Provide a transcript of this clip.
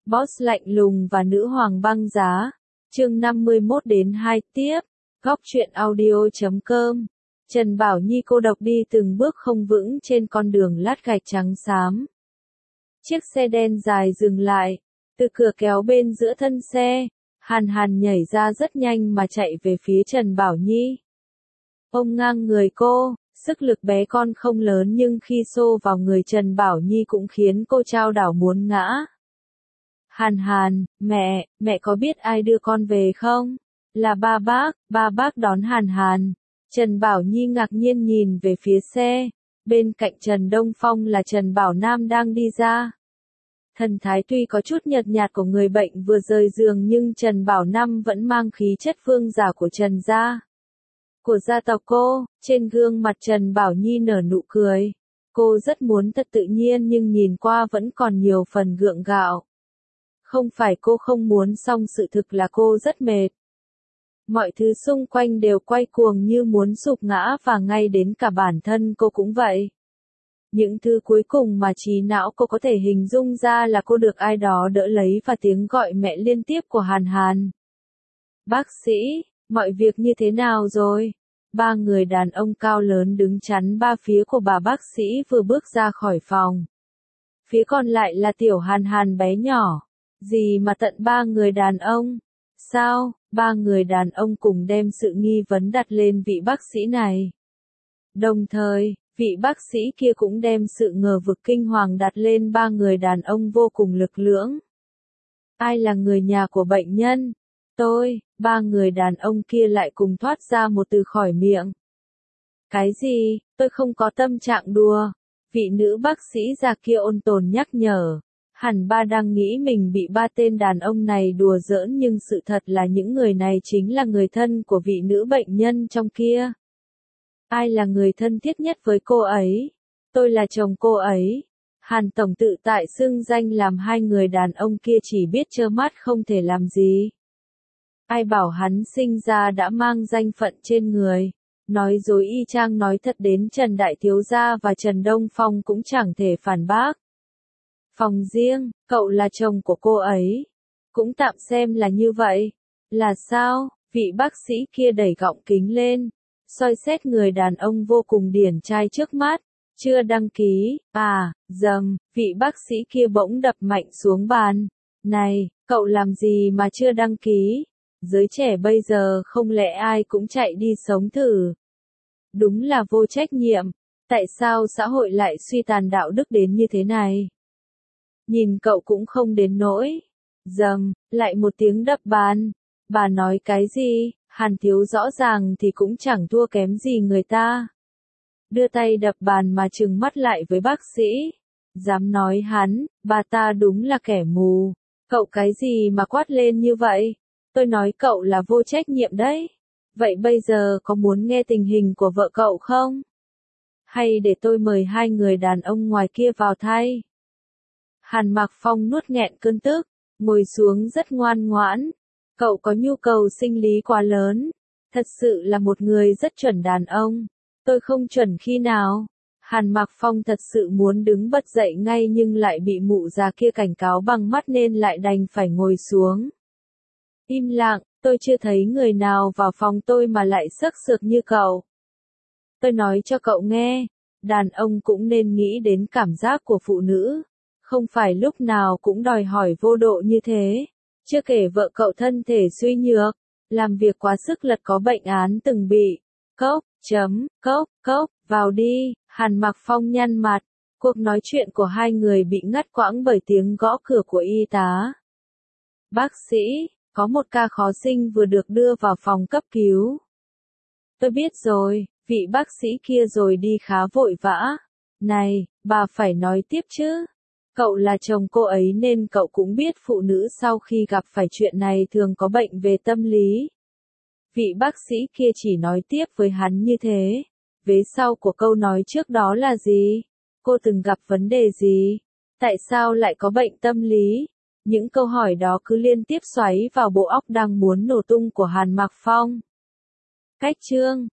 Boss lạnh lùng và nữ hoàng băng giá. Chương 51-2 tiếp. Góc truyện audio.com. Trần Bảo Nhi cô độc đi từng bước không vững trên con đường lát gạch trắng xám. Chiếc xe đen dài dừng lại. Từ cửa kéo bên giữa thân xe, Hàn Hàn nhảy ra rất nhanh mà chạy về phía Trần Bảo Nhi. Ôm ngang người cô, sức lực bé con không lớn nhưng khi xô vào người Trần Bảo Nhi cũng khiến cô chao đảo muốn ngã. Hàn Hàn, mẹ có biết ai đưa con về không? Là ba bác đón Hàn Hàn. Trần Bảo Nhi ngạc nhiên nhìn về phía xe, bên cạnh Trần Đông Phong là Trần Bảo Nam đang đi ra. Thần thái tuy có chút nhợt nhạt của người bệnh vừa rời giường nhưng Trần Bảo Nam vẫn mang khí chất vương giả của Trần gia. Của gia tộc cô, trên gương mặt Trần Bảo Nhi nở nụ cười. Cô rất muốn thật tự nhiên nhưng nhìn qua vẫn còn nhiều phần gượng gạo. Không phải cô không muốn song sự thực là cô rất mệt. Mọi thứ xung quanh đều quay cuồng như muốn sụp ngã và ngay đến cả bản thân cô cũng vậy. Những thứ cuối cùng mà trí não cô có thể hình dung ra là cô được ai đó đỡ lấy và tiếng gọi mẹ liên tiếp của Hàn Hàn. Bác sĩ, mọi việc như thế nào rồi? Ba người đàn ông cao lớn đứng chắn ba phía của bà bác sĩ vừa bước ra khỏi phòng. Phía còn lại là tiểu Hàn Hàn bé nhỏ. Gì mà tận ba người đàn ông? Sao? Ba người đàn ông cùng đem sự nghi vấn đặt lên vị bác sĩ này. Đồng thời, vị bác sĩ kia cũng đem sự ngờ vực kinh hoàng đặt lên ba người đàn ông vô cùng lực lưỡng. Ai là người nhà của bệnh nhân? Tôi. Ba người đàn ông kia lại cùng thoát ra một từ khỏi miệng. Cái gì? Tôi không có tâm trạng đùa. Vị nữ bác sĩ già kia ôn tồn nhắc nhở. Hẳn ba đang nghĩ mình bị ba tên đàn ông này đùa giỡn nhưng sự thật là những người này chính là người thân của vị nữ bệnh nhân trong kia. Ai là người thân thiết nhất với cô ấy? Tôi là chồng cô ấy. Hàn Tổng tự tại xưng danh làm hai người đàn ông kia chỉ biết trơ mắt không thể làm gì. Ai bảo hắn sinh ra đã mang danh phận trên người. Nói dối y chang nói thật đến Trần Đại Thiếu Gia và Trần Đông Phong cũng chẳng thể phản bác. Phòng riêng, cậu là chồng của cô ấy. Cũng tạm xem là như vậy. Là sao? Vị bác sĩ kia đẩy gọng kính lên. Soi xét người đàn ông vô cùng điển trai trước mắt. Chưa đăng ký. Vị bác sĩ kia bỗng đập mạnh xuống bàn. Này, cậu làm gì mà chưa đăng ký? Giới trẻ bây giờ không lẽ ai cũng chạy đi sống thử? Đúng là vô trách nhiệm. Tại sao xã hội lại suy tàn đạo đức đến như thế này? Nhìn cậu cũng không đến nỗi. Lại một tiếng đập bàn. Bà nói cái gì? Hàn Thiếu rõ ràng thì cũng chẳng thua kém gì người ta. Đưa tay đập bàn mà trừng mắt lại với bác sĩ. Dám nói hắn, bà ta đúng là kẻ mù. Cậu cái gì mà quát lên như vậy? Tôi nói cậu là vô trách nhiệm đấy. Vậy bây giờ có muốn nghe tình hình của vợ cậu không? Hay để tôi mời hai người đàn ông ngoài kia vào thay? Hàn Mạc Phong nuốt nghẹn cơn tức, ngồi xuống rất ngoan ngoãn. Cậu có nhu cầu sinh lý quá lớn. Thật sự là một người rất chuẩn đàn ông. Tôi không chuẩn khi nào. Hàn Mạc Phong thật sự muốn đứng bật dậy ngay nhưng lại bị mụ già kia cảnh cáo bằng mắt nên lại đành phải ngồi xuống. Im lặng, tôi chưa thấy người nào vào phòng tôi mà lại sắc sược như cậu. Tôi nói cho cậu nghe, đàn ông cũng nên nghĩ đến cảm giác của phụ nữ. Không phải lúc nào cũng đòi hỏi vô độ như thế. Chưa kể vợ cậu thân thể suy nhược, làm việc quá sức lật có bệnh án từng bị. Cốc, vào đi. Hàn Mạc Phong nhăn mặt. Cuộc nói chuyện của hai người bị ngắt quãng bởi tiếng gõ cửa của y tá. Bác sĩ, có một ca khó sinh vừa được đưa vào phòng cấp cứu. Tôi biết rồi, vị bác sĩ kia rồi đi khá vội vã. Này, bà phải nói tiếp chứ. Cậu là chồng cô ấy nên cậu cũng biết phụ nữ sau khi gặp phải chuyện này thường có bệnh về tâm lý. Vị bác sĩ kia chỉ nói tiếp với hắn như thế. Vế sau của câu nói trước đó là gì? Cô từng gặp vấn đề gì? Tại sao lại có bệnh tâm lý? Những câu hỏi đó cứ liên tiếp xoáy vào bộ óc đang muốn nổ tung của Hàn Mạc Phong. Cách chương